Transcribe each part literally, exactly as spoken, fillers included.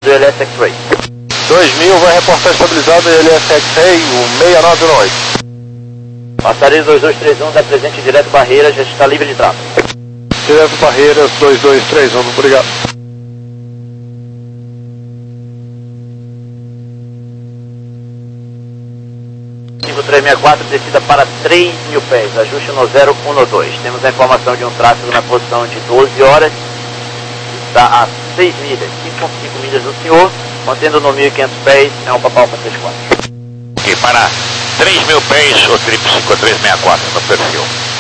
do L S X-Ray. dois mil vai reportar estabilizado L S X-Ray, o seis nove um oito. Passaria dois dois três um, da presente direto Barreira, já está livre de tráfego. Direto Barreiras dois dois três um, obrigado. cinco três seis quatro, descida para três mil pés, ajuste no zero um dois. Temos a informação de um tráfego na posição de doze horas, está a seis milhas, cinco vírgula cinco milhas do senhor, mantendo no mil e quinhentos pés, é um Papal para três quatro. E para três mil pés, o trip cinco três seis quatro no perfil.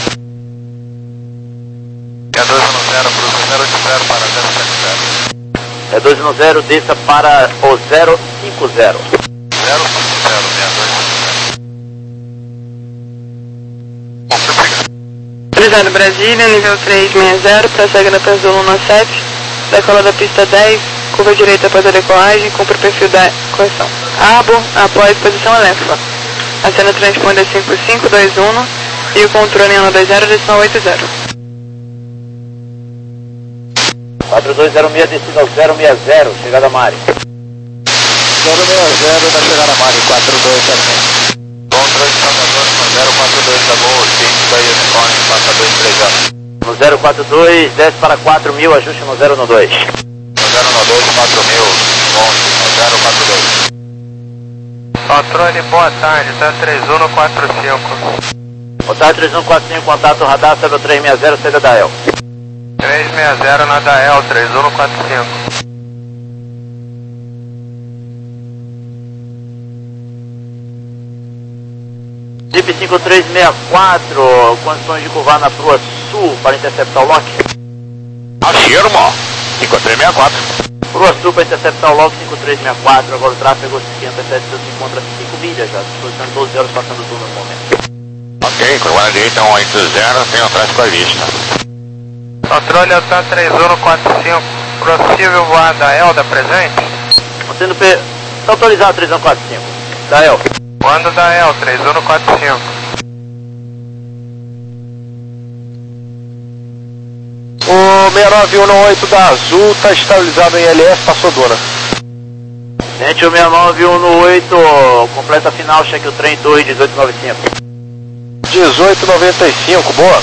É dois um zero, para zero oito zero para zero sete zero. É dois um zero, desça para o zero cinco zero. zero cinco zero, seis dois um zero. Utilizado Brasília, nível três seis zero, prossegue na Penzolo no C E F, decola da pista dez, curva direita após a decolagem, cumpre o perfil da correção. Abo, após posição elétrica. Acena transponder cinco cinco dois um e o controle ano dois zero, decimal oito zero. quatro dois zero seis, descida ao zero seis zero, chegada a Mari. zero seis zero da chegada a Mari, quatro dois zero seis. Controle de Salvador no zero quatro dois da Gol, cinco da Unicorn, passa dois três zero. No zero quatro dois, desce para quatro mil, ajuste no zero um dois. No zero um dois, quatro mil, onze, no zero quatro dois. Patrone, boa tarde, tá três um quatro cinco. Boa tarde, três um quatro cinco, contato radar, sabe o três seis zero, saída da El. três seis zero na Dael, três um quatro cinco. Jeep cinco três seis quatro, condições de curvar na Prua Sul para interceptar o lock. Afirmo, cinco três seis quatro. Prua Sul para interceptar o lock cinco três seis quatro, agora o tráfego esquenta sete, se encontra cinco milhas já, disposição de doze horas passando o turno no momento. Ok, curva na direita um oito zero, tem um tráfego à vista. Patrulha tá três um quatro cinco, possível voar da El da presente? Sendo P... Está autorizado três um quatro cinco, da El. Quando da El, três um quatro cinco. O seis nove um oito da Azul está estabilizado em L S, passou dona. Gente, o seis nove um oito, completa final, cheque o trem, torre dezoito noventa e cinco. dezoito noventa e cinco, boa.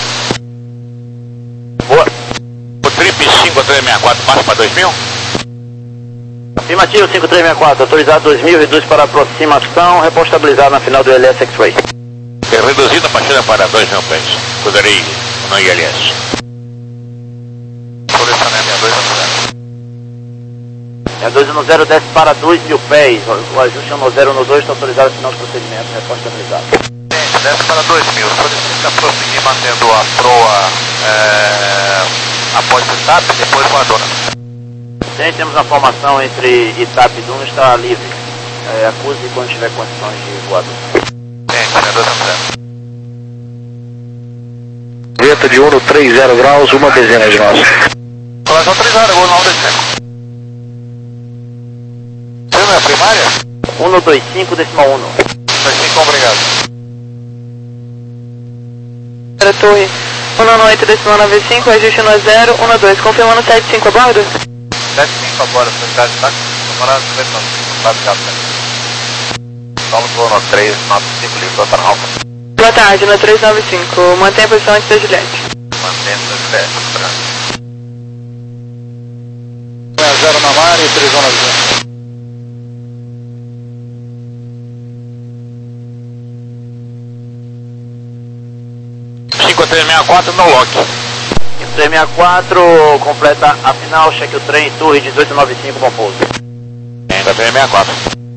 Boa. O trip cinco três seis quatro passa para dois mil? Afirmativo cinco três seis quatro, autorizado dois mil, reduz para aproximação, repouso estabilizado na final do L S X-Ray. É reduzido a partida para dois mil pés. Poderei no I L S. Posicionamento dois um zero. É dois um zero, desce para dois mil pés, o ajuste no zero um dois, está autorizado a final do procedimento, repouso estabilizado. Gente, desce para dois mil, solicita prosseguir mantendo a proa é, após o S A P, depois voadora. Gente, temos uma formação entre Itap e Duna, está livre. É, acuse quando tiver condições de voador. Gente, é dois um zero. Vento de um três zero graus, uma dezena de nós. Coleção três horas, vou não descer. Você não é primária? um dois cinco, decimal um. dois cinco, obrigado. Para torre um oito, decimal nove cinco, ajuste no zero um dois, confirmando sete cinco a bordo. sete cinco agora, prioridade de táxi, demorado dois não, quatro gato. Vamos no três nove cinco, livre, Doutor Alfa. Boa tarde, no três nove cinco, mantém a posição antes da Juliette. Mantendo a Juliette, branco. seis zero na Mari, três um nove zero. cinco três seis quatro no lock. cinco três seis quatro, completa a final, cheque o trem, torre dezoito noventa e cinco, bom pouso. cinco três seis quatro.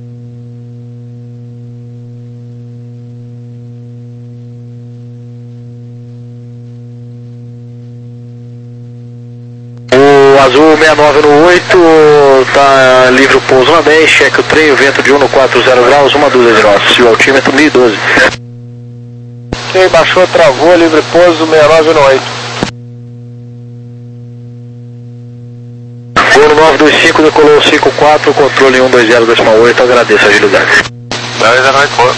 O Azul seis nove um oito está livre o pouso na dez, cheque o trem, o vento de um quatro zero graus, uma dúzia de nós, e o altímetro mil e doze. Ok, baixou, travou, livre pouso seis nove um oito. Gol nove dois cinco, decolou cinco quatro, controle um dois zero decimal oito, agradeço a agilidade. dez a noite, for.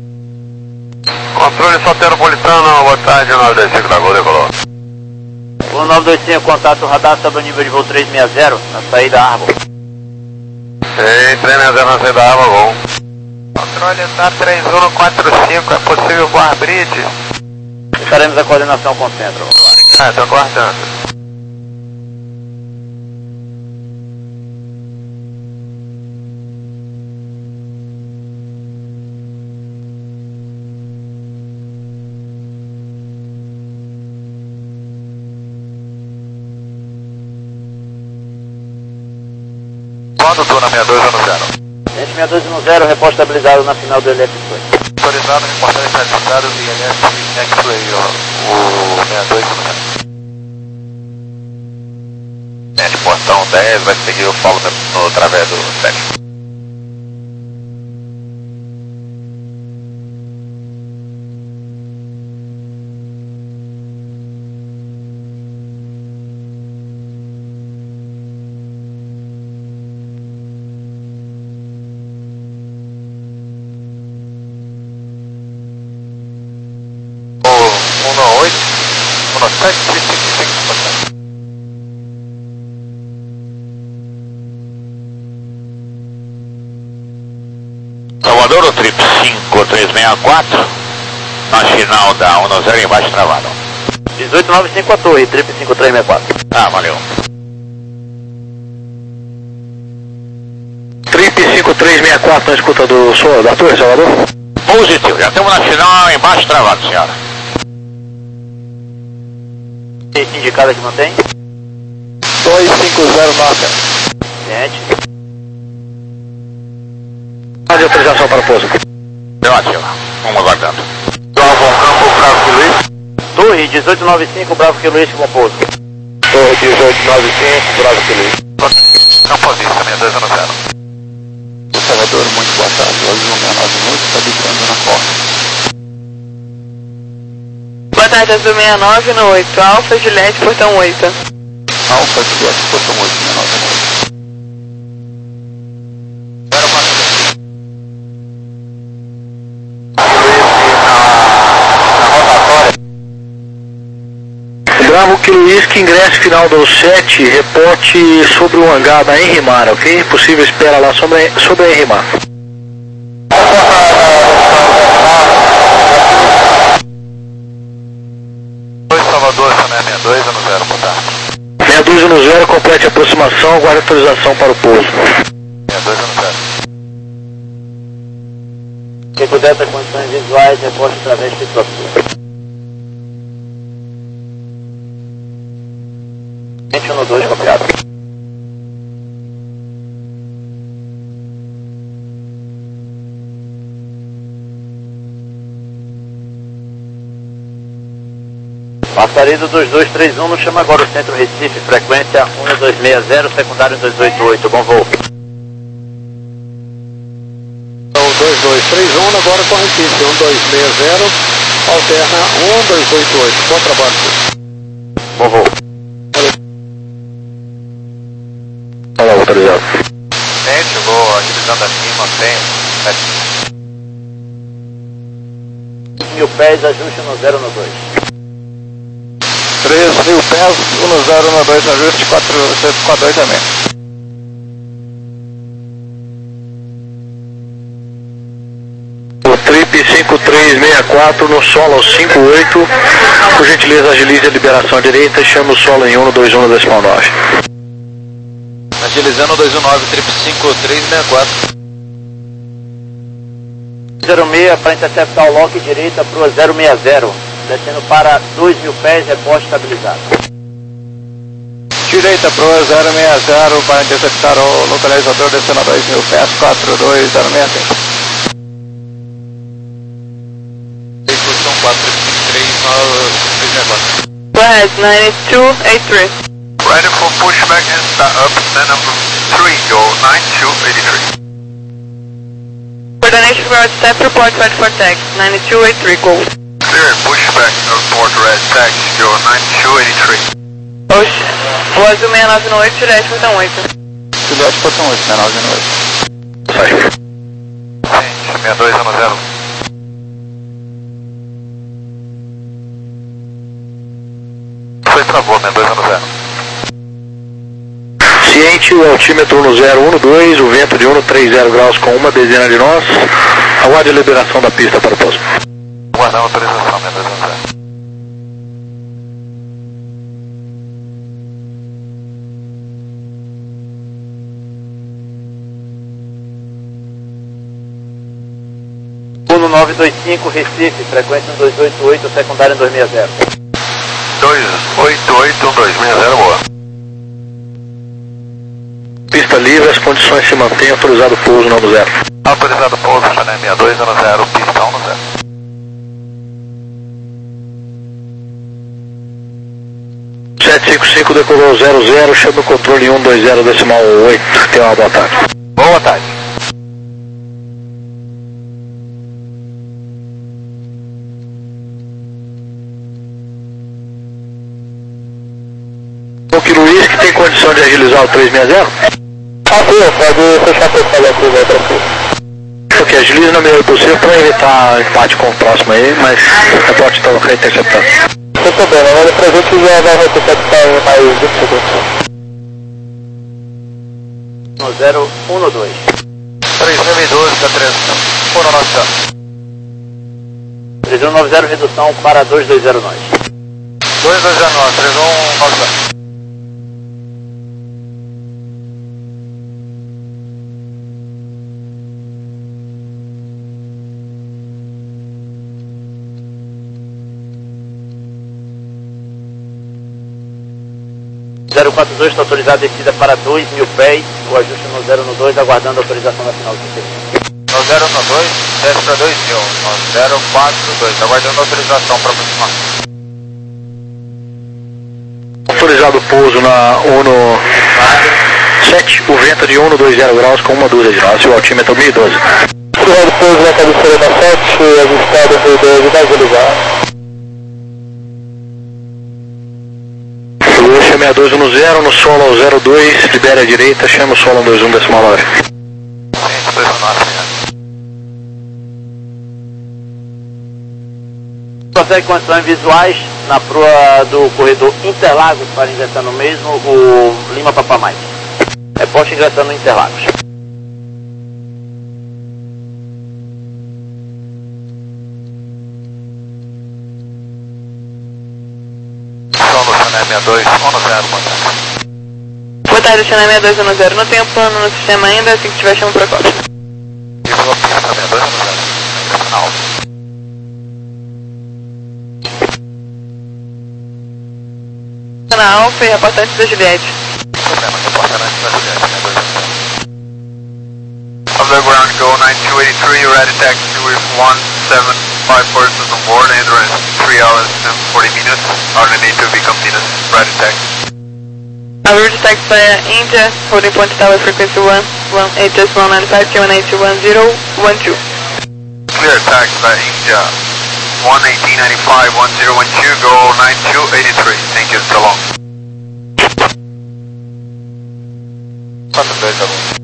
Controle Soteropolitano, boa tarde, nove dois cinco da Gol, decolou. um nove dois cinco, contato radar sobre o nível de voo trezentos e sessenta, na saída Arbor. Ei, trezentos e sessenta na saída Arbor, bom. Controle tá três um quatro cinco, é possível Bar Bridge? Estaremos a coordenação com o centro. Ah, estou aguardando. Quando estou na sessenta e dois no zero? Gente sessenta e dois no zero, repórter estabilizado na final do L F Play. Autorizado, reportagem estabilizado do I L S X-Play, ó, o sessenta e dois no zero. É, de portão dez, vai seguir o follow no através do sete. um oito, um sete, cinco cinco. Salvador, o trip cinco três seis quatro, na final da um zero embaixo travado. dezoito nove cinco a torre, trip cinco três seis quatro. Ah, valeu. Trip cinco três seis quatro na escuta do Sol da torre, Salvador? Positivo, já estamos na final embaixo travado, senhora. Indicada que mantém? dois cinco zero nove. Gente. De autorização para o pouso. Deu ativo, vamos aguardando. Bravo Campo, Bravo Luiz. Torre dezoito nove cinco, Bravo que Luiz com pouso. Torre dezoito nove cinco, Bravo que Luiz. Campo Vista, sessenta e dois no zero. Salvador, muito boa tarde. Azul sessenta e nove minutos, está ligando na porta. Boa tarde, Azul sessenta e nove no oito, Alfa, Juliette, portão oito. Alfa, Juliette, portão oito, sessenta e nove no oito. Bravo que Luiz, que ingresso final do sete, reporte sobre o hangar da Henry Mar, ok? Possível espera lá sobre, sobre a Henry Mar. Salvador, sessenta e dois no zero, boa tarde. sessenta e dois no zero, complete a aproximação, aguarde autorização para o pouso. sessenta e dois no zero. Quem puder ter condições visuais, reporte através de situação. vinte e um no dois, copiado. Passarido dos dois três um, nos chama agora o Centro Recife, frequência um dois seis zero, secundário dois oito oito, bom voo. Então, dois dois três um, agora com Recife, um dois seis zero, alterna um dois oito oito, bom trabalho. Bom voo. Olá, autorizado. Gente, vou agilizando acima, tem Mil pés, ajuste no zero no dois. três mil pés, um no zero no dois, ajuste quatrocentos e quarenta e dois também. O trip cinco três seis quatro no solo cinco oito, por gentileza agilize a liberação direita e chame o solo em um no dois um no decimal nove. agilizando dois um nove, trip cinco três seis quatro. zero seis para interceptar o lock direita para o zero seis zero, descendo para dois mil pés, reporte estabilizado. Direita para o zero seis zero para interceptar o localizador descendo a dois mil pés, quatro dois zero seis zero. Excursão quatro cinco três nove seis quatro. Go ahead, nine two eight three. Ready for pushback and start up, then number three, go nine two eight three. Coordination for step report ready for taxi, nine two eight three, go. Clear, pushback, report red taxi, go nine two eight three. Oxe, o Azul sessenta e nove no oito, Juliette, portão oito. Juliette, portão oito, sessenta e nove no oito. Sai. Gente, sessenta e dois no zero. Foi travou, né? dois zero zero. Ciente, o altímetro um zero um dois, o vento de um trinta graus com uma dezena de nós. Aguarde a liberação da pista para o pouso. Aguardando autorização, né? dois zero zero. Uno nove dois cinco, Recife, frequência um dois oito oito, secundária dois seis zero. dois oito oito, um dois seis zero, boa. Pista livre, as condições se mantêm, autorizado pouso no zero. Autorizado pouso, Chanel sessenta e dois, ano zero, pista um zero. sete cinco cinco decolou zero zero, chama o controle um dois zero decimal oito. Tenha uma boa tarde. Boa tarde. O que Luiz, que tem condição de agilizar o três seis zero? Ah, sim, pode fechar a pessoa aqui, né, tranquilo. Ok, agilize na medida possível para evitar empate com o próximo aí, mas a porta está reinterceptando. Sem problema, mas pra gente já vai reinterceptar em mais vinte segundos. um zero um dois. três mil e doze, da três, por nossa. três um nove zero, redução para dois dois zero nove. dois dois zero nove, três um nove zero. zero quatro dois, está autorizado a descida para dois mil pés, o ajuste no zero um dois, aguardando a autorização da final do sistema. No zero um dois, desce para dois mil, no zero quatro dois, aguardando autorização para aproximar. Autorizado o pouso na Uno sete, o vento de um dois zero graus com uma dúzia de nós, o altímetro mil e doze. Autorizado o pouso na cabeceira da sete, ajustado mil e doze, vai agilizar. sessenta e dois no zero, no solo ao zero dois, libere a direita, chama o solo ao dois um decimal nove. Consegue condições visuais na proa do corredor Interlagos para ingressar no mesmo, o Lima Papa Mais. É posto ingressando no Interlagos. sessenta e dois, um zero, boa tarde. Boa tarde, Chanel sessenta e dois um zero. Não tenho plano no sistema ainda, assim que tiver chama para costa. Desenvolvimento sessenta e dois, um zero. Final. Na Alfa e reportante da Juliette. Problema, reportante da Juliette, né, dois zero. Underground, go nine two eight three, ready taxi with one seven five persons on board, entrance three hours and forty minutes, only need to be completed, ready taxi. A route taxi via India, holding point tower frequency one one eight decimal nine five, Q one eight one zero one two. Clear taxi by India, one eighteen ninety-five one zero one two, go nine two eight three, thank you, so long. quatro dois, tá bom.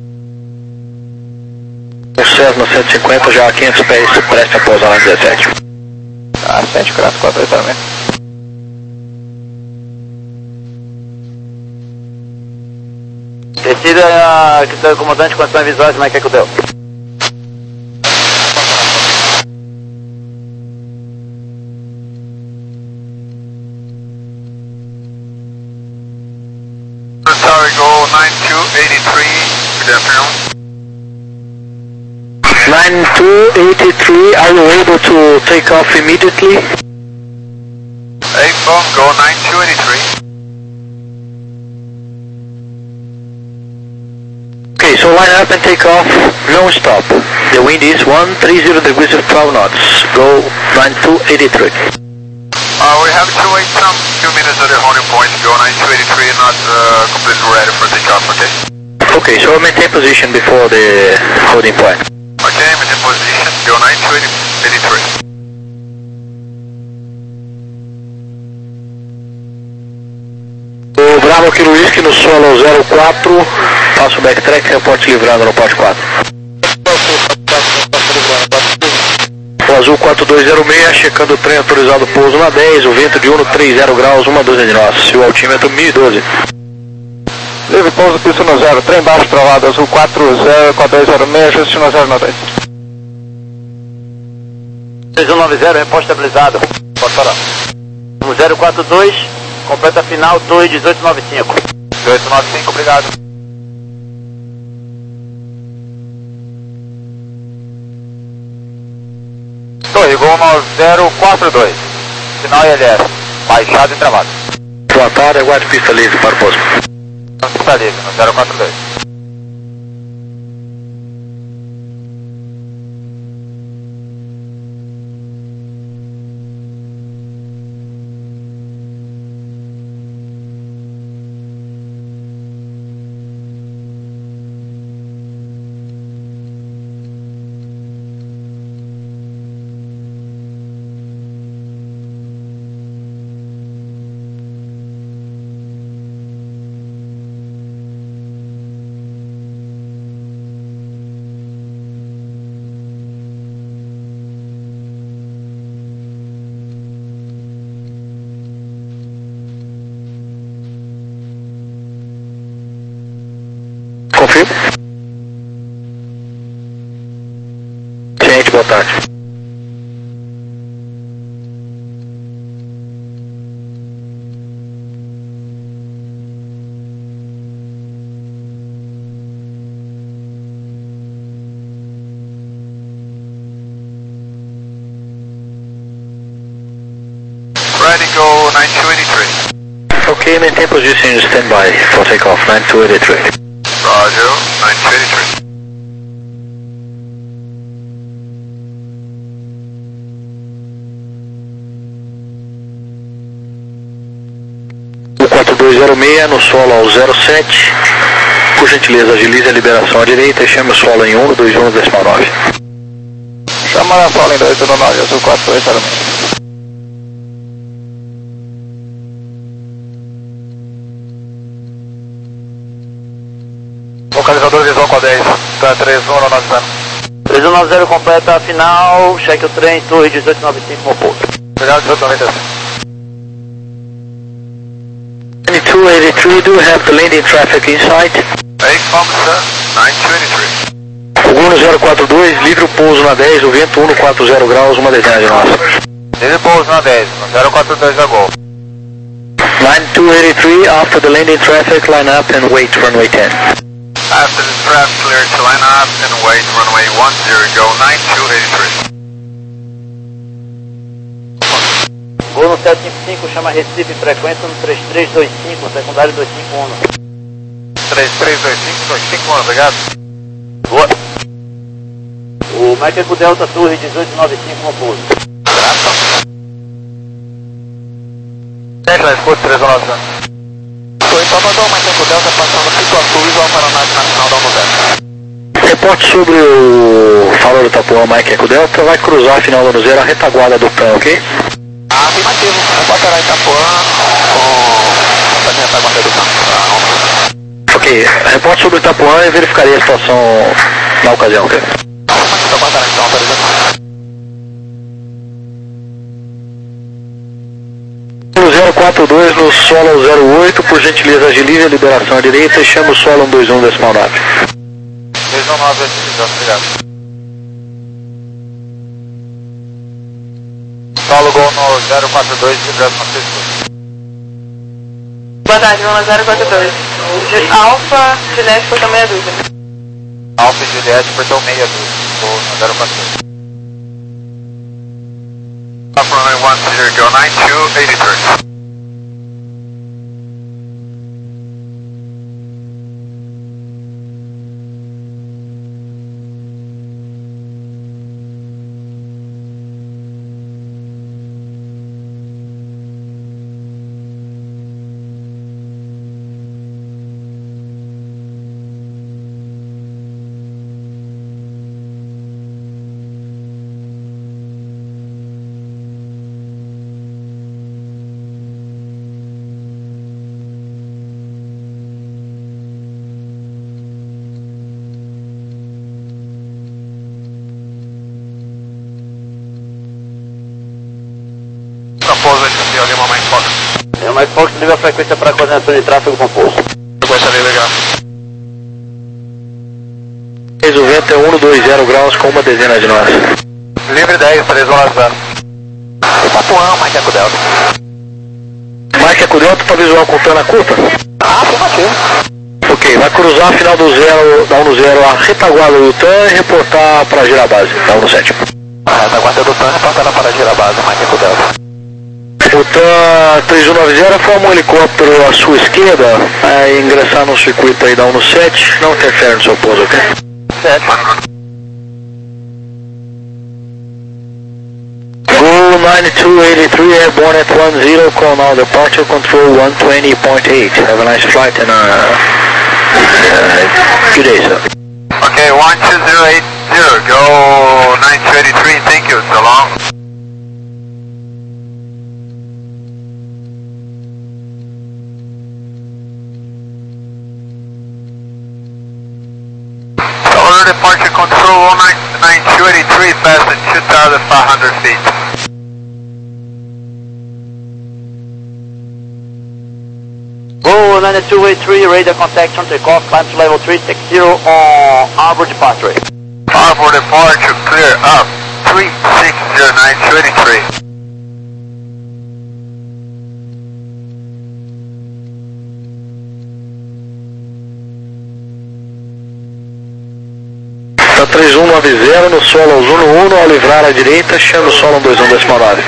O Cessna cento e cinquenta já a quinhentos pés, presta a pousar na dezessete. Ah, sete quatro quatro também. Descida, que está comandante, condições visuais, como é que é que deu? Sorry, go nine two eight three, good afternoon. nine two eight three, are you able to take off immediately? Eight phone, go nine two eight three. Okay, so line up and take off, non-stop. The wind is one thirty degrees of twelve knots. Go nine two eight three. Uh, we have to wait some few minutes at the holding point, go nine two eight three, not uh, completely ready for takeoff, okay? Okay, so maintain position before the holding point. Okay, I'm in position, go nine two eight three. O Bravo Kilo Whisky no solo zero quatro, passa o backtrack, reporte livrando no pote quatro. O azul Azul quatro dois zero seis, checando o trem autorizado pouso na dez, o vento de Uno trinta graus, uma dúzia de nós, e o altímetro mil e doze. Livre pouso, pista no zero, trem baixo travado, Azul quatro zero quatro dois zero seis, ajuste no zero nove dois. seis um nove zero, reposto estabilizado. Pode parar. No zero quatro dois, completa final, torre dezoito nove cinco. dezoito nove cinco, obrigado. Torre Gol zero quatro dois, final I L S, baixado e travado. Boa tarde, aguarde pista livre para o pouso. Pista livre, no zero quatro dois. Confirmo. Gente, boa tarde. Ready, go nine two eight three. Ok, maintain position in standby for takeoff, nine two eight three. Roger, nine two eight three. O quatro dois zero seis no solo ao zero sete. Por gentileza, agilize a liberação à direita e chame o solo em um dois um decimal nove. Chama a solo em dois um nove, Azul quatro dois zero seis. Localizador visual com a dez, tá três um nove zero. três um nove zero completa a final, cheque o trem, torre dezoito nove cinco no pouso. Obrigado, dezoito noventa e cinco. nine two eight three, do you have the landing traffic in sight? Affirm, sir, nine two eight three. O Uno zero quatro dois, livre o pouso na dez, o vento Uno quarenta graus, uma dezena de nós. Livre pouso na dez, no zero quatro dois a gol. nine two eight three, after the landing traffic, line up and wait runway ten. After the trap, clear to line up and wait runway one zero, go nine two eight three. Gol no sete cinco cinco, chama Recife, frequência no três três dois cinco, secundário dois cinco um. três três dois cinco, dois cinco um, obrigado. Boa. O Mike Delta Torre dezoito nove cinco no pouso. Graças. Sete na escuta, três um nove zero. Estou em Salvador, Mike Delta passando Pituaçu, visual para a na final da um zero. Reporte sobre o farol do Itapuã, Mike Eco Delta, vai cruzar a final do zero, a retaguarda do P A N, ok? Afirmativo, reportará Itapuã com a retaguarda do P A N. Ok, reporte sobre o Itapuã e verificaria a situação na ocasião, ok? Reportará então, autorização. zero quatro dois no solo zero oito, por gentileza agilize a liberação à direita e chama o solo um dois um decimal nove. dois um nove, obrigado. Solo Gol no zero quatro dois, Grande Francisco. Boa tarde, vamos zero quatro dois. Alfa, Juliette, portão meia dúzia. Alfa e Juliette, portão meia dúzia. Gol no zero quatro dois. Up runway one zero, go nine two eight three. É mais Fox, livre a frequência para coordenação de tráfego composto. Frequência livre, legal. O vento é um dois zero graus com uma dezena de nós. Livre dez, três horas zero. Papuão, Mike Eco Delta. Mike Eco Delta para visual contando a curta? Ah, afirmativo. Ok, vai cruzar a final do zero, da um no zero, a retaguarda do T A N e reportar para a girabase, da um no sete. A retaguarda do T A N reportando para a girabase, Mike Eco Delta. O T A N três um nove zero forma um helicóptero à sua esquerda, vai ingressar no circuito aí da um no sete, não interfere no seu pouso, ok? sete. Go nine two eight three, airborne at one zero, call now departure control one twenty point eight. Have a nice flight and uh, uh, good day, sir. Okay, one two zero eight zero, go nine two eight three, thank you, so long. Order departure control nine two eight three, fast at two thousand five hundred feet. Go nine two eight three, radar contact on takeoff, climb to level three sixty on Arbor departure. Arbor departure clear up, three six zero nine two eight three. Tá três um nove zero no solo Ozono um, ao livrar à direita, chama o solo dois um decimal nove.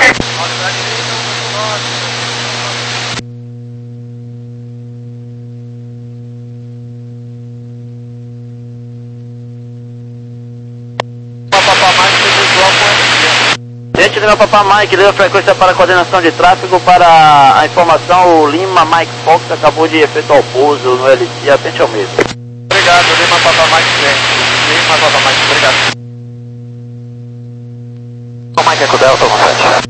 Gente, Lima Papa Mike, deu a frequência para coordenação de tráfego para a informação, o Lima Mike Fox acabou de efetuar o pouso no L C, atente ao mesmo. Obrigado, Lima Papa Mike, gente. Lima Papa Mike, obrigado. O Mike Eco Delta, um sete.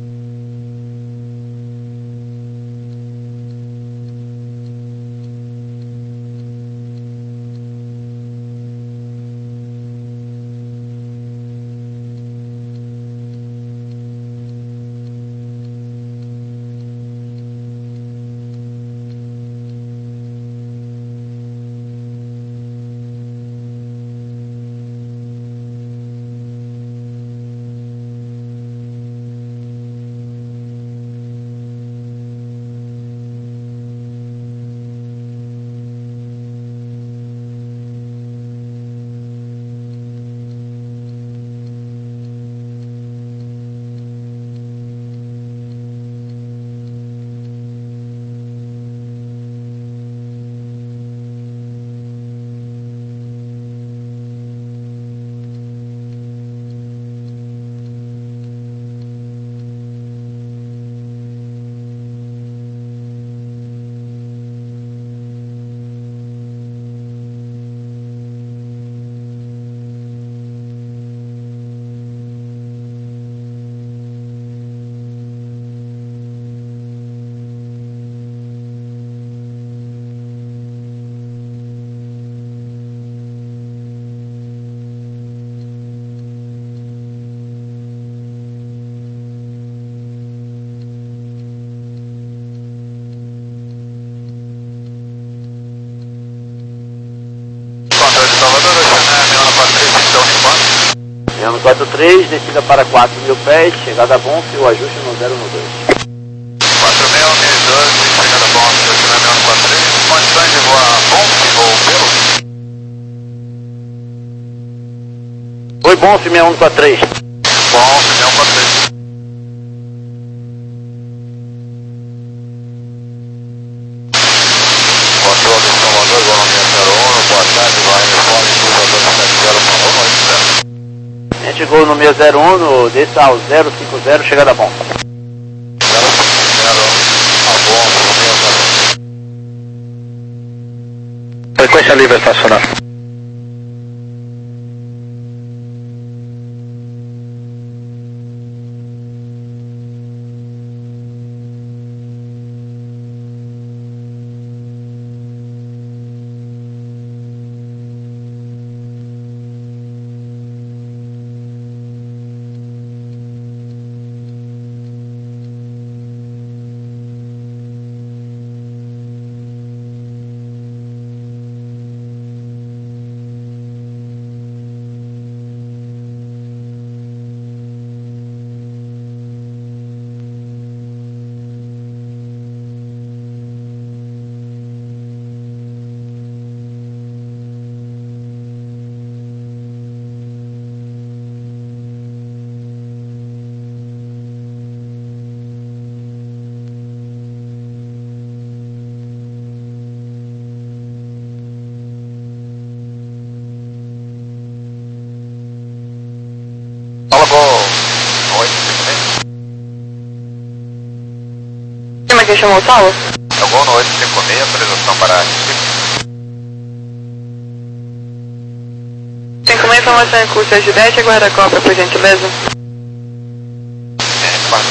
Leandro quatro três, descida para quatro mil pés, chegada a Bonf, o ajuste no zero no dois. quatro mil, mil e doze, chegada a Bonf, aqui na Leandro quatro três, condições de voar Bonf ou pelo? Oi, Bonf, seis um quatro três. Bonf, seis um quatro três. Controle de Salvador, economia zero um, boa tarde, vai em fora, inclusive sete zero, falou, noite zero. A gente chegou no meu zero um, no desça ao zero cinco zero, chegada a Bonf. zero cinco zero, a Bonf, meio zero. Frequência livre estacionar. chamou o Tower? Tá bom, no oito cinco seis, autorização para cinco seis, informação em curso de dez, aguarda a cópia, por gentileza. é, quatro.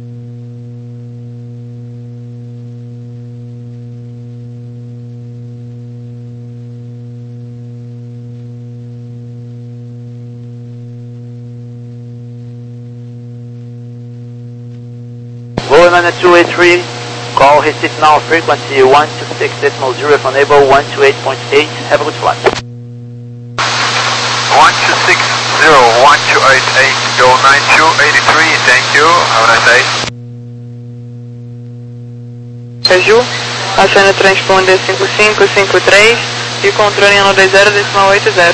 Goldman two eight three, call receive now frequency one two six point zero if unable one two eight point eight, have a good flight. one two six zero, one two eight eight, go nine two eight three, thank you, have a nice day. Caju, acione o transponder cinco cinco cinco três e controle ano dois zero decimal oito zero.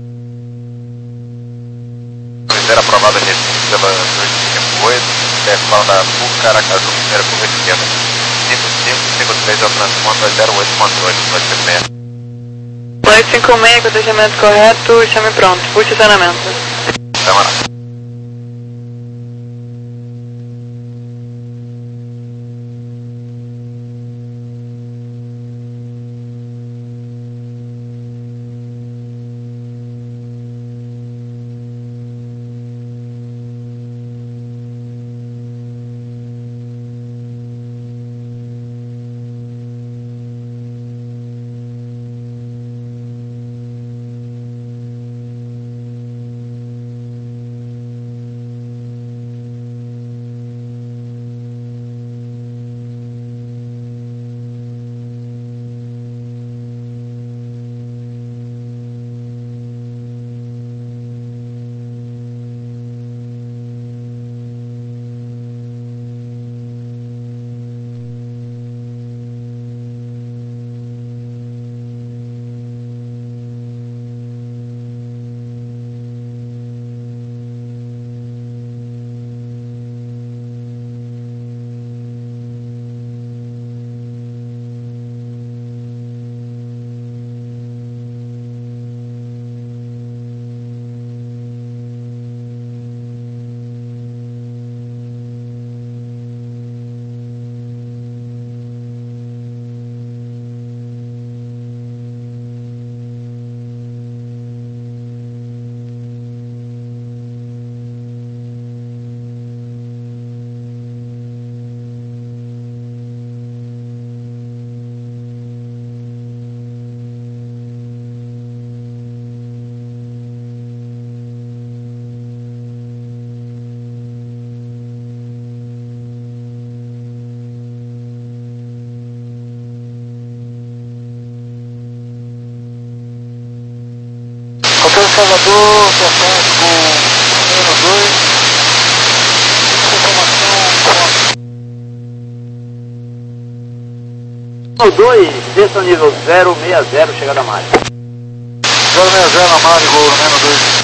Primeira aprovada aqui pela dois cinco oito, defal da Bucaracaju, primeira curva esquerda. cinco cinco cinco três é o transponder zero oito controle, dois cinco seis. oito cinco seis, acompanhamento correto, chame pronto, puxe acionamento. Chama lá. Hotel Salvador, contato com número dois, informação O dois, desça ao nível zero seis zero, chegada a Mário. zero seis zero na Mário, gol, número dois.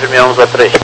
confirmamos a três.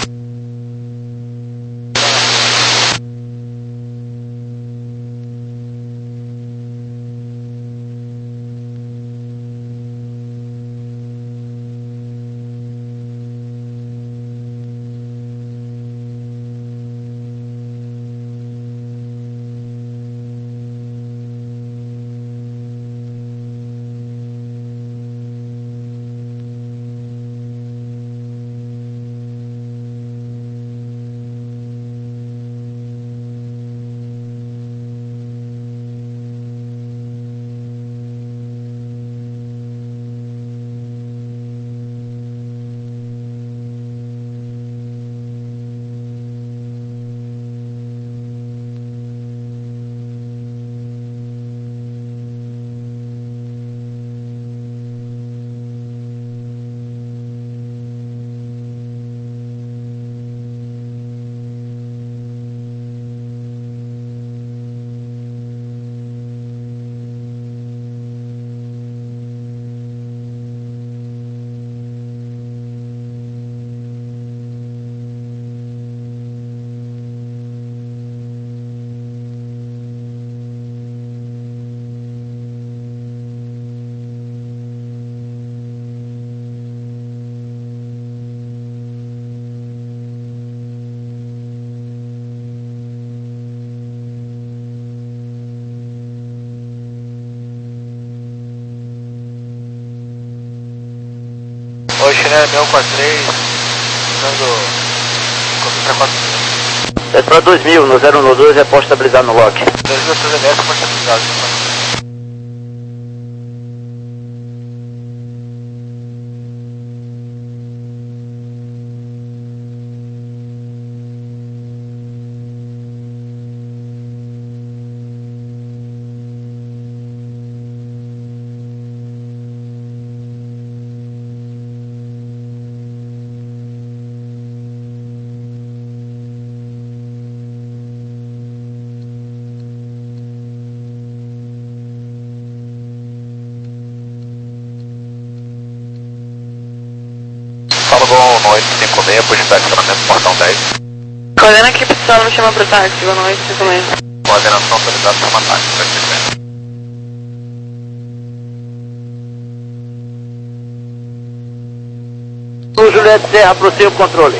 Oi, China, meu quatro três, usando contra quatro três. É para dois mil, no zero um dois, é posto estabilizado no lock. dois mil seis M S, posto estabilizado. Fala bom, noite, cinco seis, por estacionamento, portão dez. Coordena aqui, pessoal, me chama pro táxi, boa noite, cinco seis. Coordenação autorizada, chama táxi, vai ser bem. O Juliette Serra, aproxima o controle.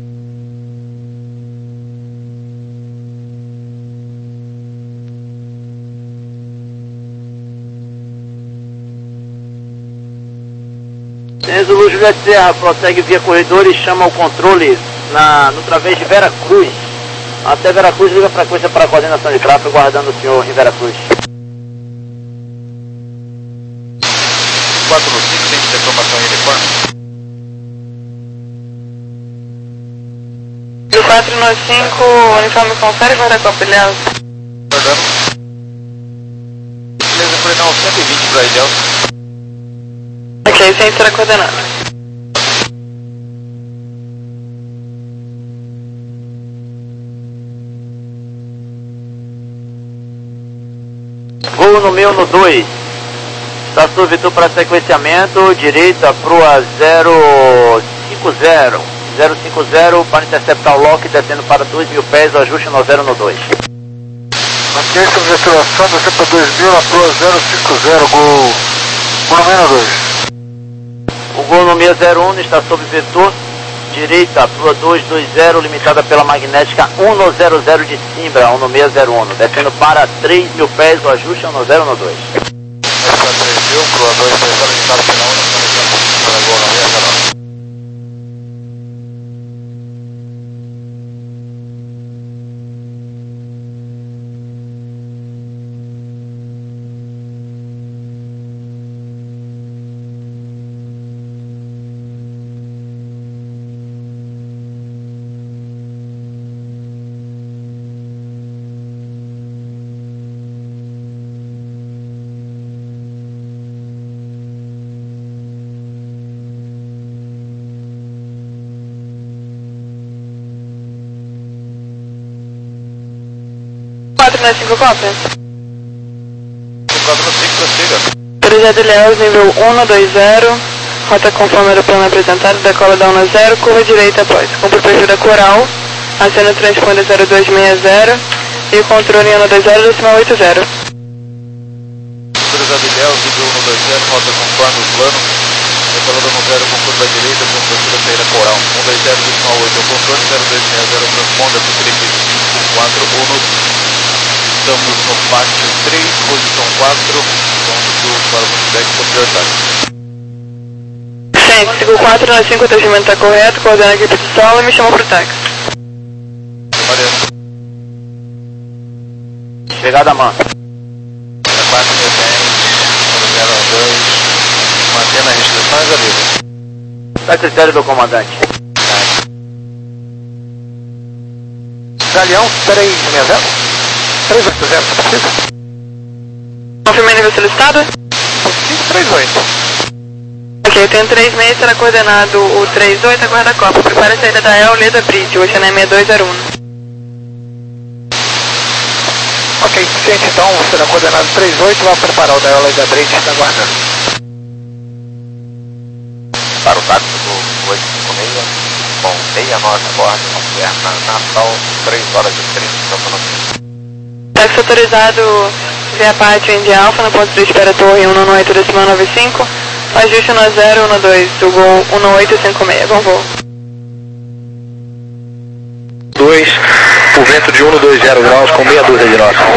Zulu Juliette Serra, prossegue via corredor e chama o controle na, no través de Vera Cruz. Até Vera Cruz, liga a frequência para a coordenação de tráfego, aguardando o senhor em Vera Cruz. quatro cinco, tem que ter informação em uniforme. Do quatro nove cinco, uniforme confere, guarda-copo, Ilhéus. Guardando. Beleza, coordenar cento e vinte para Ilhéus. Ok, sem será coordenado. Voo no meu no dois. Está Vitor para sequenciamento, direita pro a zero cinco zero. zero cinco zero para interceptar o lock, descendo para dois mil pés, o ajuste no zero no dois. Mantenha essa aceleração, descer para dois mil na proa zero cinco zero, gol. Gol no dois. O gol no seis zero um está sob vetor, direita, proa dois dois zero, limitada pela magnética um no zero zero de Simbra, um no seis zero um, descendo para três mil pés, o ajuste no zero no dois. Essa três mil, proa dois dois zero, limitada pela um no zero zero. quatro nove cinco, cópia. quatro cinco, prossiga. Projeto Ilhéus, nível um dois zero, Rota conforme o plano apresentado, decola da um zero, curva direita após. Cumpre o perfil da Coral, acena o transponder zero dois seis zero e o controle em um dois zero decimal oito zero. Autorizado ideal, vídeo um dois zero, rota conforme o plano. Decola da um zero com curva direita, com perfil da saída Coral. um dois zero decimal oito, o controle zero dois seis zero, transponda para o trip cinco quatro um. Estamos no pátio três, posição quatro, ponto para o feedback posterior táxi. cinco quatro nove cinco, o atendimento está correto, coordena a equipe de solo e me chama para o táxi. Mariano. Chegada, mano. quatro B P M, zero dois, mantendo a restrição e livre. Dá critério do comandante. Galeão três seis zero, três oito zero, você precisa? Confirme nível solicitado? cinco três oito. Ok, eu tenho três seis, será coordenado o três oito, a guarda-copa. Prepara a saída da E L, Leda Bridge, o Xané seis dois zero um. Ok, suficiente então, será coordenado três oito, vai preparar o da E L da Bridge, está aguardando. Para o táxi do oito cinco seis, com seis nove a bordo, conferna Natal, três horas e trinta minutos. Táxi autorizado via pátio India Alpha, no ponto de espera torre um oito decimal nove cinco, ajuste um zero um dois, do gol um oito cinco seis, com voo. dois, o vento de um dois zero graus com meia dúzia de nós.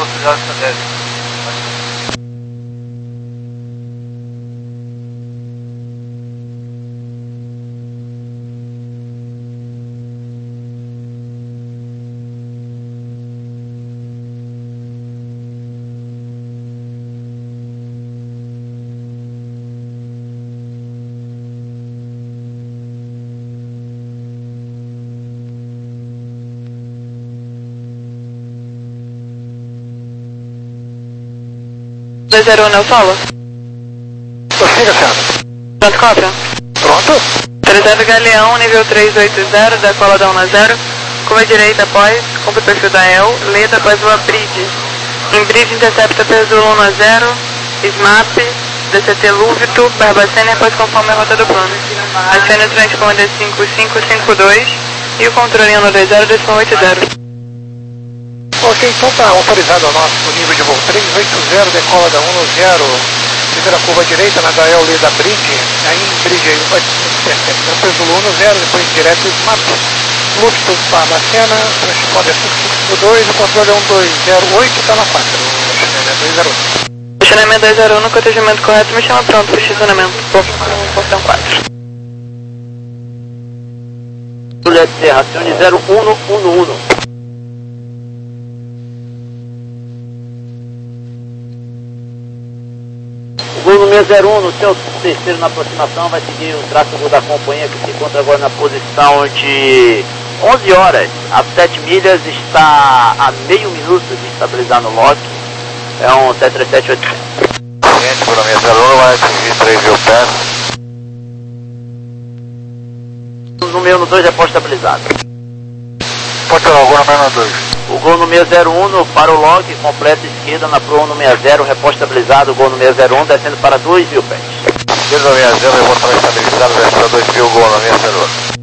dois zero um é o solo? Prossiga, senhor. Pronto, cópia? Pronto? Autorizado Galeão, nível três oito zero, da cola da um zero, curva direita após, cumpre o perfil da E L, Leda após o Bridge. Em Bridge intercepta Pesul um zero, S M A P, D C T Lúvito, Barbacena após conforme a rota do plano. Acene o transponder cinco cinco cinco dois e o controle em um dois zero decimal oito zero. Ok, então está autorizado o nosso nível de voo três oito zero, decola da um zero, primeira curva direita na da E L da Bridge, aí em Bridge aí vai interceptar Pesul um zero, depois direto S M A P, Lúvito Barbacena, transponder cinco cinco dois, o controle é um dois zero oito, está na faixa, o dois zero oito. O Xané dois zero um no cotejamento correto, me chama pronto para o estacionamento, portão quatro. Juliette Serra, acione zero um um um. O gol no seis zero um, no seu terceiro na aproximação, vai seguir o tráfego da companhia que se encontra agora na posição de onze horas a sete milhas, está a meio minuto de estabilizar no lock. É um sete três sete oitocentos. Cliente por seis zero um, vai atingir três mil pés. No meio no dois é pós estabilizado. Pode ter alguma menos dois. O gol no seis zero um no para o log, completa esquerda na proa no seis zero, repórter estabilizado, gol no seis zero um, descendo para dois mil pés. Esquerda seis zero, eu vou estar estabilizado, desce para dois mil, gol no seis zero um.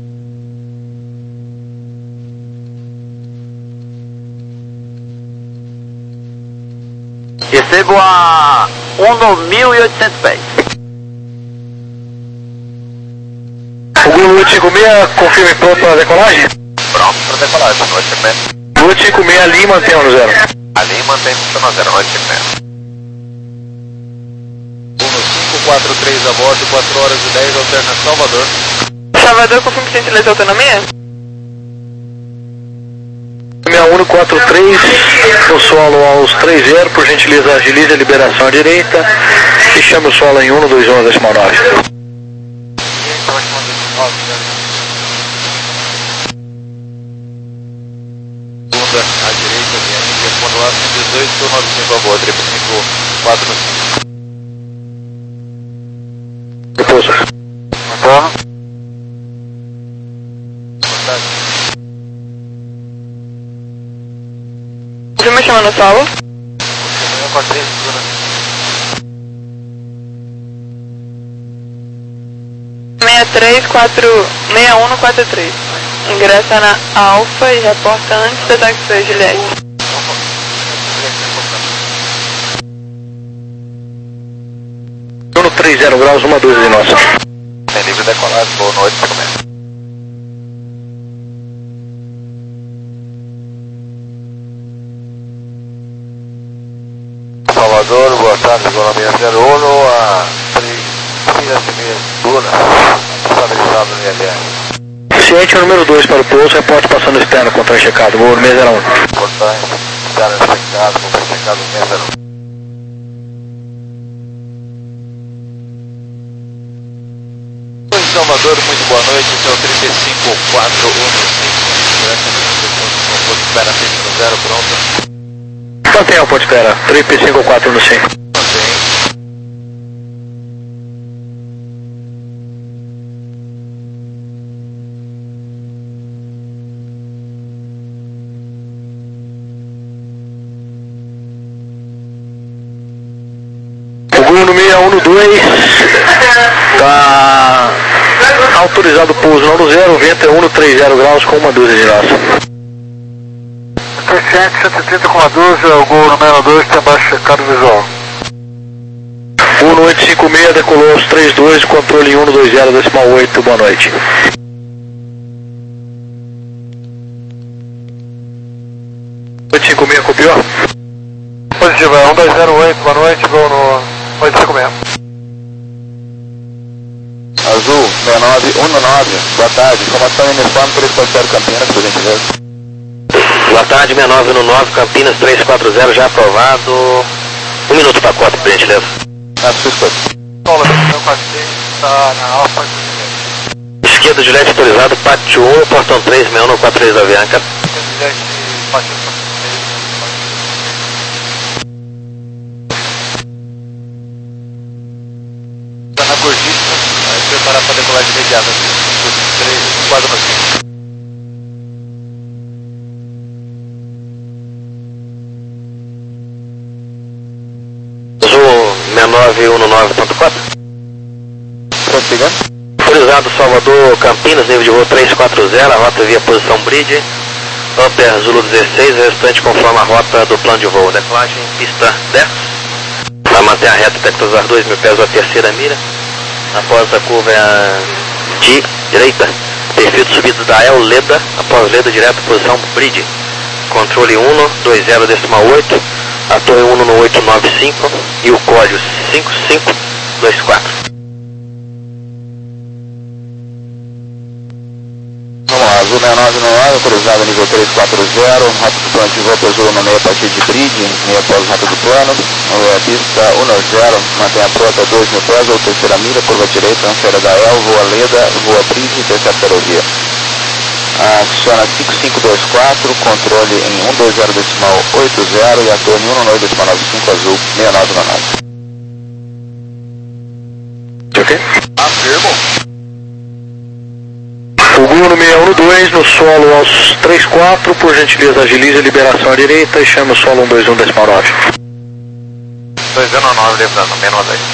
Recebo a mil e oitocentos pés. O Gol oito cinco seis, confirme pronto para a decolagem? Pronto para decolagem, noite e meia. oito cinco seis ali mantém no zero. Ali mantém no zero, noite e meia. um cinco quatro três a bordo, quatro horas e dez, alterna Salvador. Salvador, confirme que gentileza autonomia? seis um quatro três, o solo aos três zero, por gentileza agilize a liberação à direita e chame o solo em um dois um decimal nove. Segunda à direita, via Índia, quando lá cento e dezoito, nove cinco a bordo, trip cinco quatro cinco. Repouso. Retorno. Confirma chamando o solo? três quatro seis um no quatro três. Ingressa na Alfa e reporta antes da taxi Juliette. Uno trinta graus, uma dúzia de nossa. É livre decolagem, boa noite, comenta. Salvador, boa tarde, economia zero um a três milhas e meia Duna, estabilizado no I L R. Ciente número dois para o pouso, reporte passando externo, controle checado, voo meia zero um. Controle externo checado, controle checado meia zero um. Salvador, muito boa noite, esse é o trinta e cinco quatro um cinco, espera cinco zero, pronto. Mantém o ponto de espera, trinta e cinco quatro um cinco. Mantém. O Gol no seis um dois, está autorizado o pouso no zero, vento é um trinta graus com uma dúzia de nossa. sete cento e trinta com a doze, o Gol no seis um dois, tem abaixo checado visual. um oito cinco seis, decolou aos trinta e dois, controle em um dois zero decimal oito, boa noite. oito cinco seis, copiou? Positivo, é um dois zero oito, boa noite, Gol no oito cinco seis. Azul, seis nove um nove, boa tarde, informação uniforme três quatro zero Campinas, por gentileza. Boa tarde, seis nove um nove, Campinas três quatro zero, já aprovado. Um minuto para quatro, por gentileza. Na sua escolha. Paula, meu quatro seis, está na Alfa. Esquerda, Juliette autorizado, pátio um, portão três, seis um no quatro três da Avianca. Juliette, pátio um. Está na Gordista, vai preparar para decolagem imediata. três quatro cinco. Azul, seis nove um nove ponto quatro. Pode pegar? Autorizado, Salvador, Campinas, nível de voo três quatro zero, a rota via posição bridge. Upper Zulu dezesseis, restante conforme a rota do plano de voo. Decolagem, pista dez. Vai manter a reta até cruzar dois mil pés a terceira mira. Após a curva é a de direita. Perfil de subida da El Leda. Após Leda, direto, posição bridge. Controle um dois zero decimal oito. A torre um no oito nove cinco. E o código cinco cinco dois quatro. Vamos lá, Azul seis nove um nove, autorizado nível três quatro zero, rota do plano de voo Azul no meio a partir de bridge, meio após rota do plano, é, pista um zero, mantém a frota dois mil pés, ou terceira mira, curva direita, anfera da El, voa Leda, voa bridge, terceira ferrovia. Adiciona cinco cinco dois quatro, controle em um dois zero decimal oito zero e a torre um nove decimal nove cinco Azul seis nove um nove. Ok? Afirmo. O Gol no seis um dois, no solo aos trinta e quatro, por gentileza agilize a liberação à direita e chame o solo um dois um decimal nove. dois zero nove, lembrando, menos dez.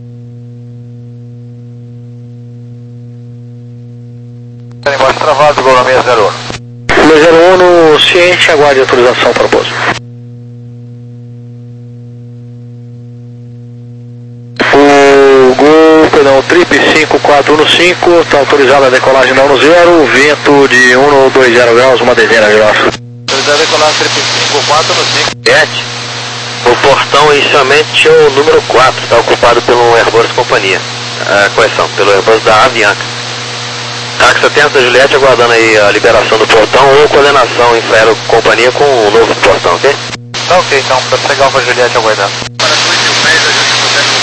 Está embaixo travado, Gol no seis zero um. seis zero um no ciente, aguarde autorização para o pouso. O Gol, perdão, Trip cinco quatro um cinco, está autorizada a decolagem da um zero, vento de um dois zero graus, uma dezena de graus. Autorizado a decolar Trip cinco quatro um cinco. sete. O portão inicialmente é o número quatro, está ocupado pelo Airbus Companhia. Ah, correção, pelo Airbus da Avianca. Táxi atento da Juliette aguardando aí a liberação do portão ou coordenação em Aero Companhia com o novo portão, ok? Tá ok, então, para pegar o Juliette aguardando. Para dois mil pés, a gente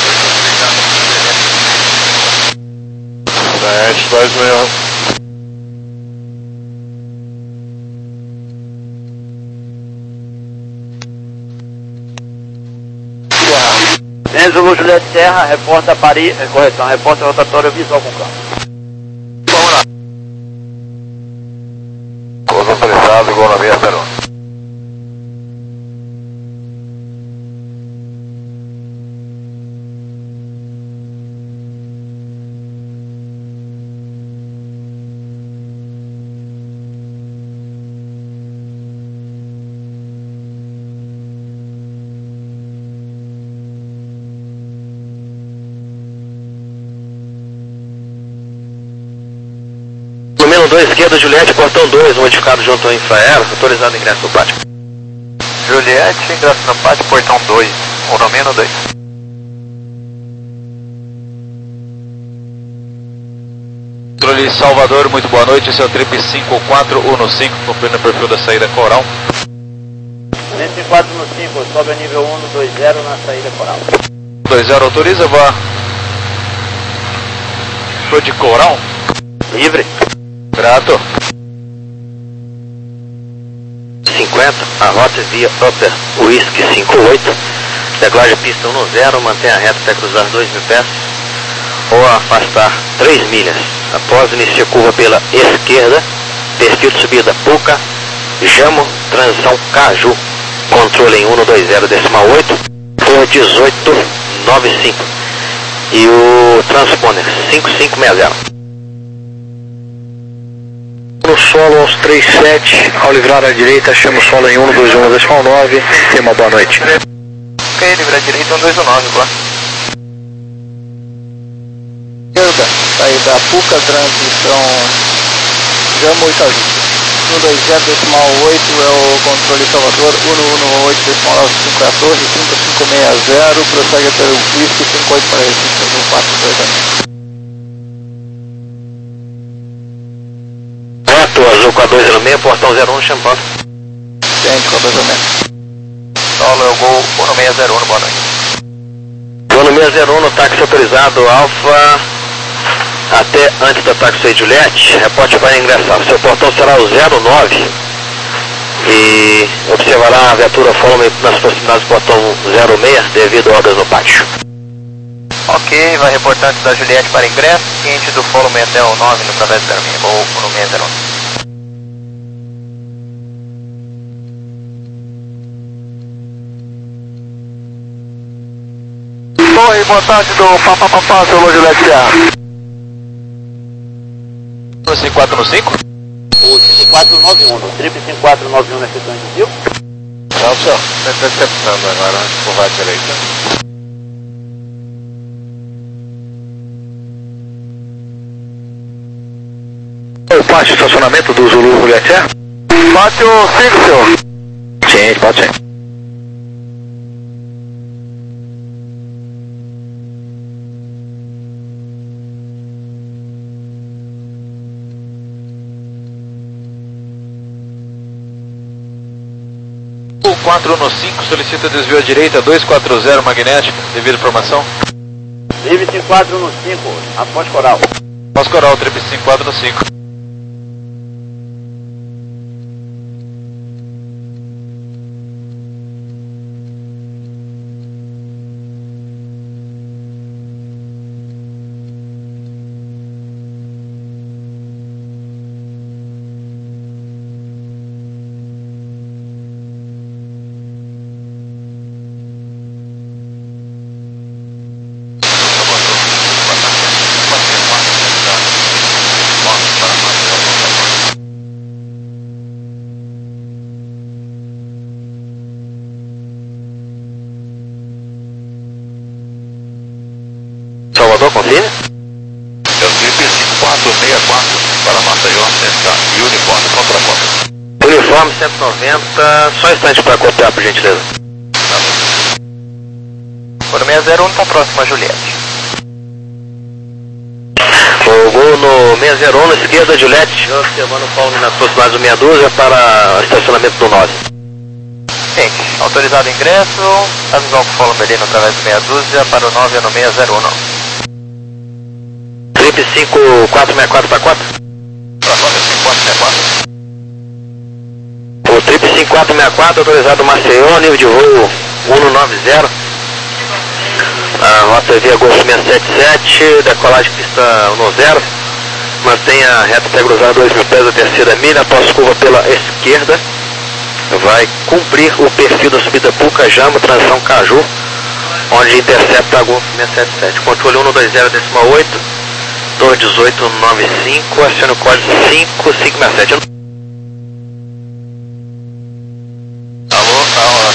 sete, dois mil. Zulu Juliette Serra, reporta Paris, correção, reporta rotatório visual com campo. Vamos lá. Pouso autorizado, igual na meia zero um. esquerda, Juliette, portão dois, modificado junto ao infraero, autorizado o ingresso no pátio. Juliette, ingresso no pátio, portão dois, ou no menos dois. Controle Salvador, muito boa noite, esse é o trip cinco quatro um cinco, cumprindo o perfil da saída Coral. cento e quatro no cinco, sobe a nível um no dois zero na saída Coral. dois zero autoriza, vá. Foi de Coral? Livre. Grato. cinquenta, a rota via Upper Whisky cinquenta e oito, decolagem pista um zero, mantenha reta até cruzar dois mil pés, ou afastar três milhas. Após iniciar curva pela esquerda, perfil de subida Puca, Jamo, transição Caju, controle em um dois zero decimal oito, por dezoito noventa e cinco, e o transponder cinco cinco seis zero. No solo aos três sete, ao livrar à direita, chama o solo em um dois um decimal nove, tenha uma boa noite. Ok, livrar à direita um dois um nove, boa. Esquerda, saída Puca, transição Jamo e Caju. um dois zero decimal oito é o controle Salvador, um um oito decimal nove cinco é a torre, cinco cinco seis zero, prossegue até o Whisky cinco oito para cinco quatro dois zero. Reto, azul com a dois zero seis, portão zero um, Champão. Tente com a dois zero seis. Solo, eu vou no seis zero um, boa noite. Vou no seis zero um, no táxi autorizado Alfa, até antes do táxi Juliette, reporte para ingressar. Seu portão será o zero nove e observará a viatura Follow nas proximidades do portão zero seis devido a obras no pátio. Ok, vai reportante da Juliette para ingresso, ciente do Follow até o nove no Través zero seis, vou no seis zero um. Oi, boa tarde do Papapapá, seu Juliette A. No cinco quatro no cinco? O cinco quatro nove um, o trip cinco quatro nove um na seção de Rio. Não, senhor, está interceptando agora, curva à direita. O pátio de estacionamento do Zulu Juliette A? Pátio cinco, senhor. Sim, pode ser. quatro um cinco, solicita desvio à direita, dois quatro zero magnética, devido informação. Livre cinco quatro no cinco, após Coral. Após Coral, trip cinco quatro no cinco. Salvador, confirme. É o trip cinco quatro seis quatro para Maceió, Central e uniforme contra a conta. Uniforme cento e noventa, só um instante para copiar, por gentileza. O seis zero um está próximo a Juliette. O gol no seis zero um, na esquerda, Juliette, observando o Paulo nas proximidades do meia dúzia para estacionamento do nove. Sim, autorizado ingresso, avisão que Follow Berlino através do meia dúzia para o nove no seis zero um. Trip cinco quatro seis quatro para quatro. Para conta cinco quatro seis quatro. O Trip cinco quatro seis quatro, autorizado Maceió, nível de voo um nove zero. A rota via Golf seis sete sete, decolagem pista um zero. Mantenha a reta até cruzar dois mil pés da terceira milha, após curva pela esquerda. Vai cumprir o perfil da subida Puca Jamo, transição Caju, onde intercepta a Golf seis sete sete. Controle um dois zero decimal oito, torre dezoito noventa e cinco, acione o código cinco cinco seis sete. Alô, alô.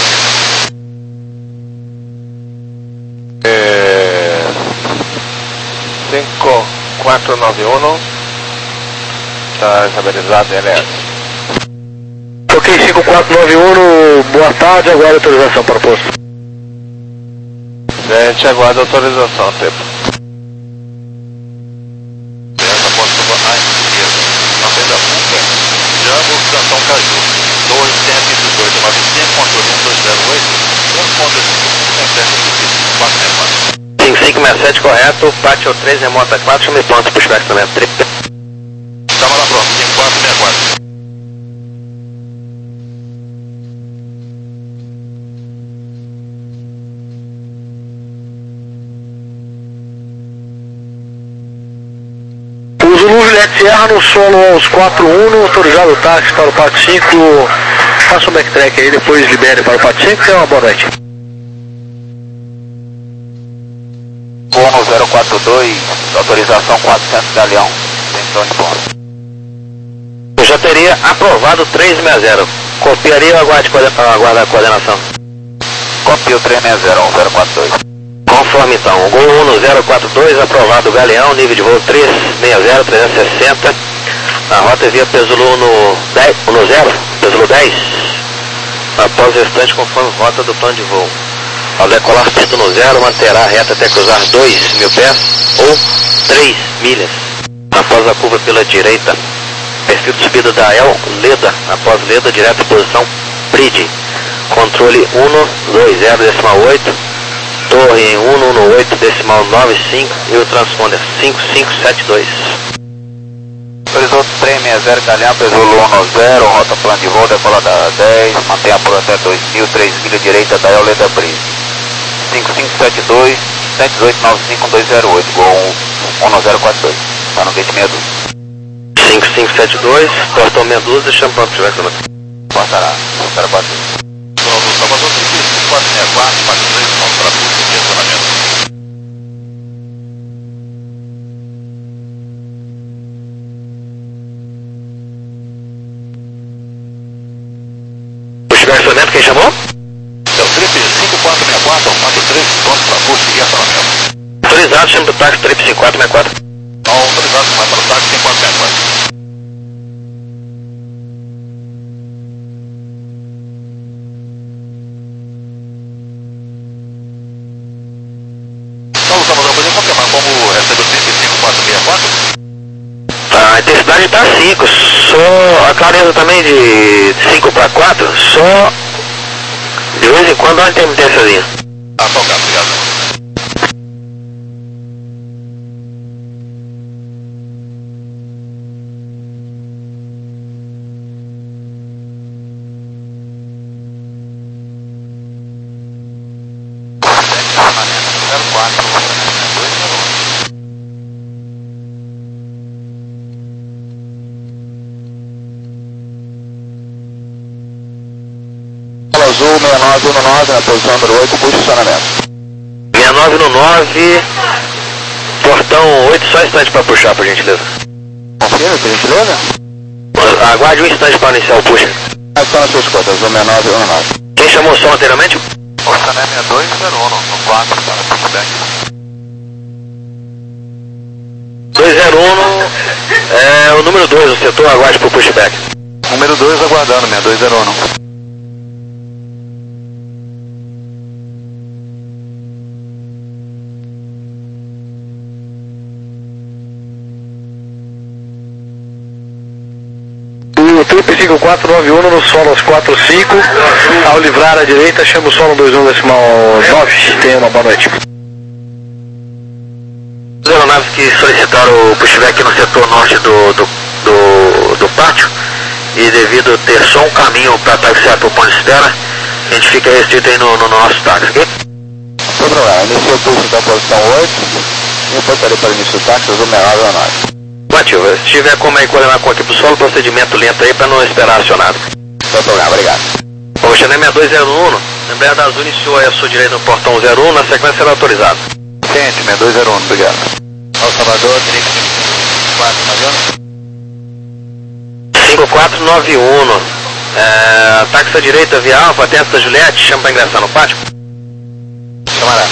cinco quatro nove um, Está estabilizado, L S. Ok, cinco quatro nove um, boa tarde, aguarda autorização para o posto. A gente aguarda autorização, tempo. Essa posto à esquerda, mantendo a fuga, Jambo, Cantão Caju, dois cento e dezoito, nove cinco, controle um dois zero oito, responda quatro sete quatro. cinco cinco seis sete, correto, Pátio três, remota quatro, chame ponto, pushback também, tripé. Estamos lá pronto, cinco quatro seis quatro. O Zulu Juliette Sierra no solo aos quatro um, autorizado o táxi para o Pato cinco, faça um backtrack aí, depois libere para o Pato cinco, tenha uma boa noite. Bono zero quatro dois, autorização quatrocentos Galeão, tensão de ponto. Eu já teria aprovado três seis zero, copiaria ou aguarde, aguarda a coordenação? Copia o três seis zero um zero quatro dois. Conforme então, Gol um no zero quatro dois, aprovado Galeão, nível de voo três seis zero, trezentos e sessenta, a rota via Pesulo no, dez, no zero, Pesulo dez, após o restante conforme rota do plano de voo. Ao decolar pista no zero, manterá a reta até cruzar dois mil pés ou três milhas, após a curva pela direita. Perfil de subida da El Leda, após Leda, direto em posição Bridge, controle um dois zero decimal oito, torre em um um oito decimal nove cinco e o transponder cinco cinco sete dois. Autorizou três seis zero Galeão, Pesulo um no zero, rota plano de voo, decolada dez, mantenha por até dois mil, três milhas direita da El Leda Bridge. cinco cinco sete dois, sete oito nove cinco dois zero oito, Gol um no zero quatro dois, está no gate Medusa. cinco cinco sete dois, portão Medusa, deixa pronto, tiver que Passará, zero quatro dois. Salvador, cinco quatro seis quatro, quatro três, ponto para busca e estacionamento. Puxback estacionamento, quem chamou? É o Trip cinco quatro seis quatro, quatro três, ponto para busca e estacionamento. Autorizado, chama do táxi Trip cinco quatro seis quatro. Não autorizado, mas para o táxi cinco quatro seis quatro. A intensidade está cinco, só a clareza também de cinco para quatro, só de vez em quando dá uma intermitênciazinha. Ah, tocado, obrigado. Azul seis nove um nove na posição número oito, posicionamento. seis nove um nove, portão oito, só instante para puxar, por gentileza. Confirma, por gentileza? Aguarde um instante para iniciar o push. Ah, estão nas suas contas, Azul seis nove um nove. Quem chamou o som anteriormente? Orçamento seis dois zero um, no quatro, está no pushback. dois zero um é o número dois, o setor, aguarde para o pushback. Número dois aguardando, seis dois zero um. O Trip cinco quatro nove um no solo aos quatro cinco, ao livrar à direita, chama o solo dois um decimal nove, tenha uma boa noite. Os aeronaves que solicitaram o pushback no setor norte do, do, do, do pátio, e devido ter só um caminho para taxiar para o ponto de espera, a gente fica restrito aí no, no nosso táxi, ok? Sem problema, inicia o push da posição oito, e depois estarei para o início do táxi, Azul seis nove um nove. Bativo, se tiver como aí coordenar com aqui pro solo, procedimento lento aí para não esperar acionado. Sem problema, obrigado. O Chanel seis dois zero um, Embraer da Azul iniciou aí a sua direita no portão zero um, na sequência será autorizado. Ciente, seis dois zero um, obrigado. Ao Salvador, Trip cinco quatro nove um. cinco quatro nove um, é, táxi à direita via Alfa, atento da Juliette, chama para ingressar no pátio. Chamará.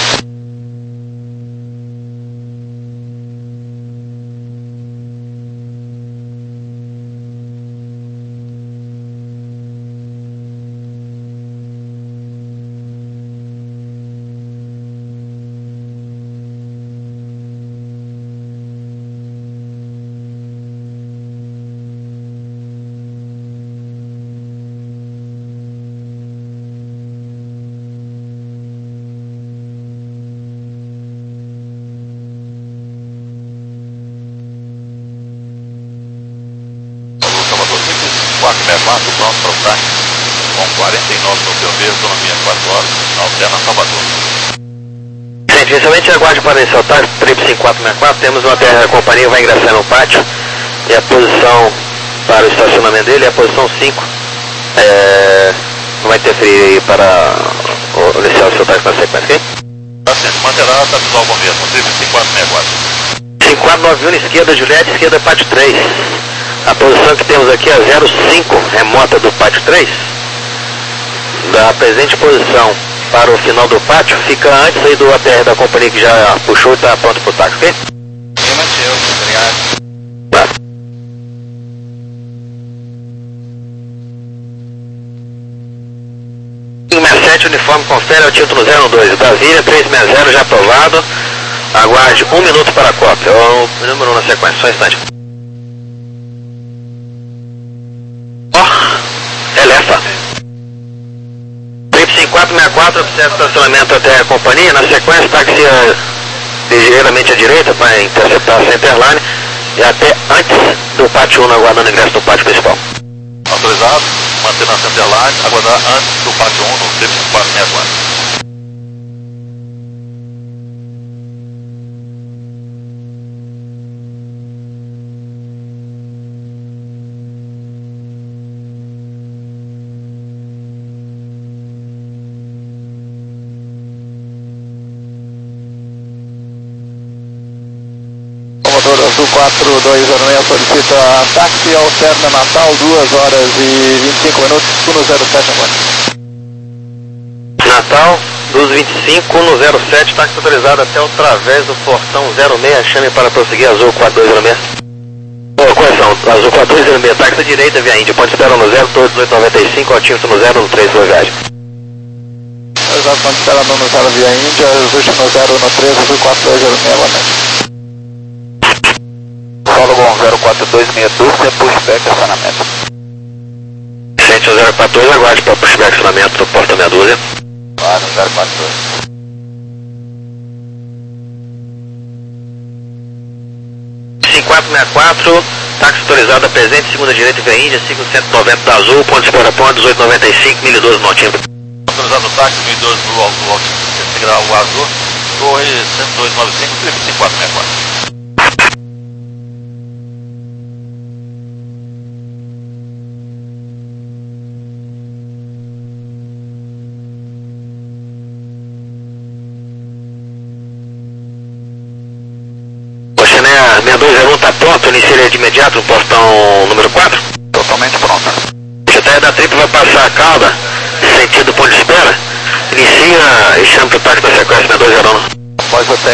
quatro, pronto para o táxi, com quarenta e nove no P V, autonomia quatro horas, Alterna Salvador. Sim, inicialmente aguarde para iniciar o táxi, trip cinco quatro seis quatro, temos uma T R da companhia, vai ingressar no pátio, e a posição para o estacionamento dele é a posição cinco, é, não vai interferir aí para iniciar o seu táxi na sequência, ok? Tá certo, manterá a visual bom mesmo, trip cinco quatro seis quatro. cinco quatro nove um, esquerda, Juliette, esquerda, pátio três. A posição que temos aqui é zero cinco, remota do pátio três. Da presente posição para o final do pátio, fica antes aí do A T R da companhia que já puxou e está pronto para o táxi, ok? Afirmativo, obrigado. Tá. sessenta e sete, uniforme, confere ao título zero dois. Brasília, trezentos e sessenta, já aprovado. Aguarde um minuto para a cópia. O número um na sequência, só um instante. Ó, oh, Elefa. Trip cinco quatro seis quatro, observa estacionamento até a companhia. Na sequência, taxia ligeiramente à direita para interceptar a Centerline e até antes do pátio um, aguardando o ingresso do pátio principal. Autorizado, manter na Centerline, aguardar antes do pátio um no trip cinco quatro seis quatro. Azul quatro dois zero seis solicita táxi Alterna Natal, duas horas e vinte e cinco minutos, um zero sete agora. Natal, duas e vinte e cinco, um zero sete, táxi autorizado até o través do portão zero seis, chame para prosseguir, Azul quatro dois zero seis. Oh, correção, Azul quatro dois zero seis, táxi à direita via Índia, ponto espera no zero, torre dezoito noventa e cinco, altímetro no zero, no três, sua viagem. Exato, ponto espera no zero via Índia, Rush no zero, no três, Azul quatro dois zero seis, novamente. Paulo Bom zero quatro dois seis dois, é pushback acionamento. sete zero quatro dois, aguarde para pushback acionamento do porta meia dúzia. Claro, zero quatro dois. cinco quatro seis quatro, táxi autorizado a presente, segunda direita via Índia, signo cento e noventa da Azul, ponto espera ponto, dezoito noventa e cinco, mil e doze no altímetro. Autorizado o táxi, mil e doze no altímetro, integral o Azul, torre cento e dois noventa e cinco, trip cinco quatro seis quatro. seis dois zero um está pronto, inicia ele de imediato no portão número quatro? Totalmente pronto. O G T R da Trip vai passar a cauda, sentido ponto de espera, inicia e chama para o táxi da sequência seis dois zero um. Após a